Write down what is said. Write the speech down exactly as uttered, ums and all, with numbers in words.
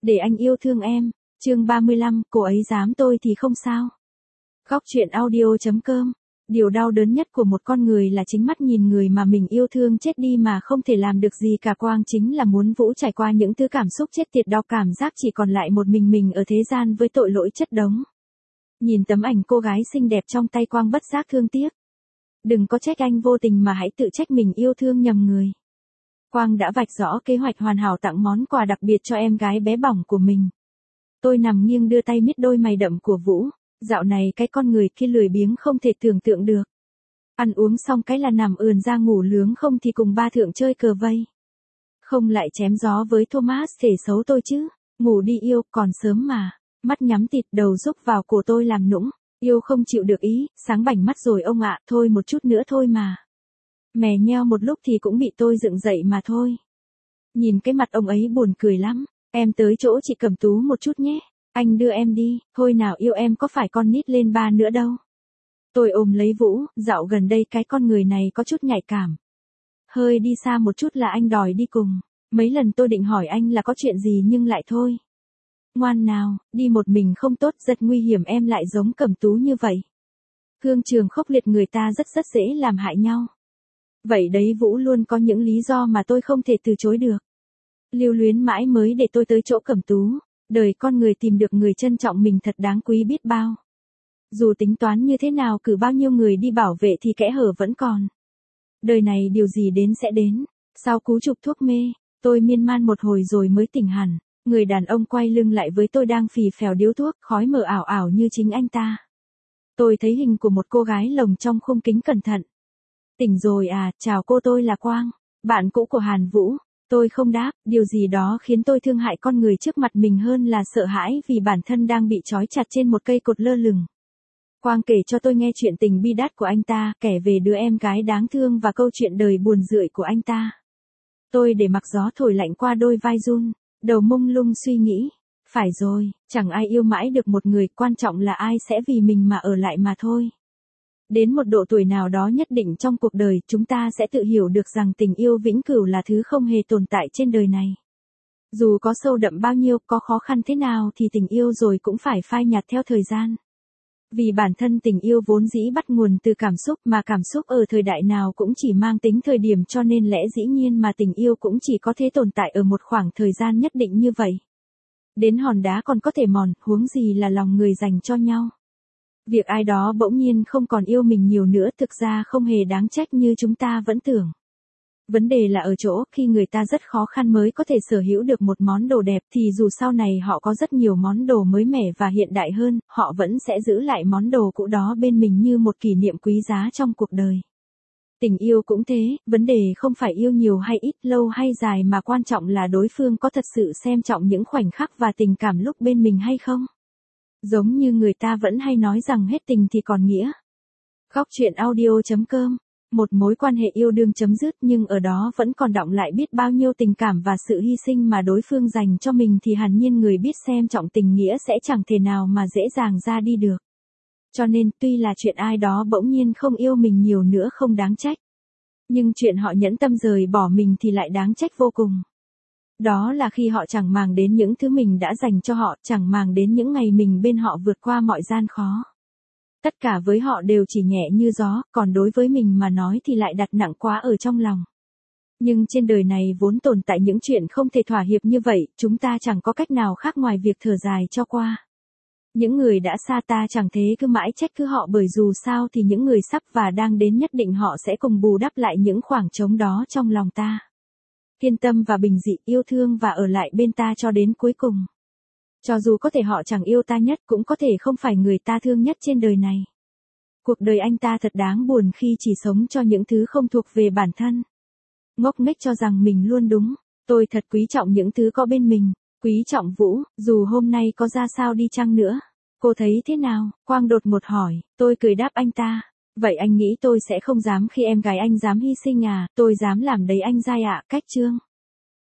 Để anh yêu thương em. Chương ba mươi lăm, cô ấy dám tôi thì không sao. Góc truyện audio.com. Điều đau đớn nhất của một con người là chính mắt nhìn người mà mình yêu thương chết đi mà không thể làm được gì cả. Quang chính là muốn Vũ trải qua những thứ cảm xúc chết tiệt đó, cảm giác chỉ còn lại một mình mình ở thế gian với tội lỗi chất đống. Nhìn tấm ảnh cô gái xinh đẹp trong tay, Quang bất giác thương tiếc. Đừng có trách anh vô tình mà hãy tự trách mình yêu thương nhầm người. Quang đã vạch rõ kế hoạch hoàn hảo tặng món quà đặc biệt cho em gái bé bỏng của mình. Tôi nằm nghiêng đưa tay miết đôi mày đậm của Vũ. Dạo này cái con người kia lười biếng không thể tưởng tượng được. Ăn uống xong cái là nằm ườn ra ngủ, lướng không thì cùng ba thượng chơi cờ vây. Không lại chém gió với Thomas thể xấu tôi chứ. Ngủ đi yêu, còn sớm mà. Mắt nhắm tịt, đầu rúc vào cổ tôi làm nũng. Yêu không chịu được ý, sáng bảnh mắt rồi ông ạ, thôi một chút nữa thôi mà. Mè nheo một lúc thì cũng bị tôi dựng dậy mà thôi. Nhìn cái mặt ông ấy buồn cười lắm. Em tới chỗ chị Cẩm Tú một chút nhé. Anh đưa em đi, thôi nào yêu, em có phải con nít lên ba nữa đâu. Tôi ôm lấy Vũ, dạo gần đây cái con người này có chút nhạy cảm. Hơi đi xa một chút là anh đòi đi cùng. Mấy lần tôi định hỏi anh là có chuyện gì nhưng lại thôi. Ngoan nào, đi một mình không tốt, rất nguy hiểm, em lại giống Cẩm Tú như vậy. Thương trường khốc liệt, người ta rất rất dễ làm hại nhau. Vậy đấy, Vũ luôn có những lý do mà tôi không thể từ chối được. Lưu luyến mãi mới để tôi tới chỗ Cẩm Tú. Đời con người tìm được người trân trọng mình thật đáng quý biết bao. Dù tính toán như thế nào, cử bao nhiêu người đi bảo vệ thì kẽ hở vẫn còn. Đời này điều gì đến sẽ đến. Sau cú chụp thuốc mê, tôi miên man một hồi rồi mới tỉnh hẳn. Người đàn ông quay lưng lại với tôi đang phì phèo điếu thuốc, khói mờ ảo ảo như chính anh ta. Tôi thấy hình của một cô gái lồng trong khung kính cẩn thận. Tỉnh rồi à, chào cô, tôi là Quang, bạn cũ của Hàn Vũ. Tôi không đáp, điều gì đó khiến tôi thương hại con người trước mặt mình hơn là sợ hãi vì bản thân đang bị trói chặt trên một cây cột lơ lửng. Quang kể cho tôi nghe chuyện tình bi đát của anh ta, kể về đứa em gái đáng thương và câu chuyện đời buồn rười của anh ta. Tôi để mặc gió thổi lạnh qua đôi vai run, đầu mông lung suy nghĩ. Phải rồi, chẳng ai yêu mãi được một người, quan trọng là ai sẽ vì mình mà ở lại mà thôi. Đến một độ tuổi nào đó nhất định trong cuộc đời, chúng ta sẽ tự hiểu được rằng tình yêu vĩnh cửu là thứ không hề tồn tại trên đời này. Dù có sâu đậm bao nhiêu, có khó khăn thế nào thì tình yêu rồi cũng phải phai nhạt theo thời gian. Vì bản thân tình yêu vốn dĩ bắt nguồn từ cảm xúc, mà cảm xúc ở thời đại nào cũng chỉ mang tính thời điểm, cho nên lẽ dĩ nhiên mà tình yêu cũng chỉ có thể tồn tại ở một khoảng thời gian nhất định như vậy. Đến hòn đá còn có thể mòn, huống gì là lòng người dành cho nhau. Việc ai đó bỗng nhiên không còn yêu mình nhiều nữa thực ra không hề đáng trách như chúng ta vẫn tưởng. Vấn đề là ở chỗ, khi người ta rất khó khăn mới có thể sở hữu được một món đồ đẹp thì dù sau này họ có rất nhiều món đồ mới mẻ và hiện đại hơn, họ vẫn sẽ giữ lại món đồ cũ đó bên mình như một kỷ niệm quý giá trong cuộc đời. Tình yêu cũng thế, vấn đề không phải yêu nhiều hay ít, lâu hay dài, mà quan trọng là đối phương có thật sự xem trọng những khoảnh khắc và tình cảm lúc bên mình hay không. Giống như người ta vẫn hay nói rằng hết tình thì còn nghĩa. Góc truyện audio.com. Một mối quan hệ yêu đương chấm dứt nhưng ở đó vẫn còn đọng lại biết bao nhiêu tình cảm và sự hy sinh mà đối phương dành cho mình thì hẳn nhiên người biết xem trọng tình nghĩa sẽ chẳng thể nào mà dễ dàng ra đi được. Cho nên tuy là chuyện ai đó bỗng nhiên không yêu mình nhiều nữa không đáng trách. Nhưng chuyện họ nhẫn tâm rời bỏ mình thì lại đáng trách vô cùng. Đó là khi họ chẳng màng đến những thứ mình đã dành cho họ, chẳng màng đến những ngày mình bên họ vượt qua mọi gian khó. Tất cả với họ đều chỉ nhẹ như gió, còn đối với mình mà nói thì lại đặt nặng quá ở trong lòng. Nhưng trên đời này vốn tồn tại những chuyện không thể thỏa hiệp như vậy, chúng ta chẳng có cách nào khác ngoài việc thở dài cho qua. Những người đã xa ta chẳng thế cứ mãi trách cứ họ, bởi dù sao thì những người sắp và đang đến nhất định họ sẽ cùng bù đắp lại những khoảng trống đó trong lòng ta. Kiên tâm và bình dị, yêu thương và ở lại bên ta cho đến cuối cùng. Cho dù có thể họ chẳng yêu ta nhất, cũng có thể không phải người ta thương nhất trên đời này. Cuộc đời anh ta thật đáng buồn khi chỉ sống cho những thứ không thuộc về bản thân. Ngốc nghếch cho rằng mình luôn đúng. Tôi thật quý trọng những thứ có bên mình, quý trọng Vũ, dù hôm nay có ra sao đi chăng nữa. Cô thấy thế nào? Quang đột ngột hỏi. Tôi cười đáp anh ta. Vậy anh nghĩ tôi sẽ không dám khi em gái anh dám hy sinh à? Tôi dám làm đấy anh dai ạ. Cách chương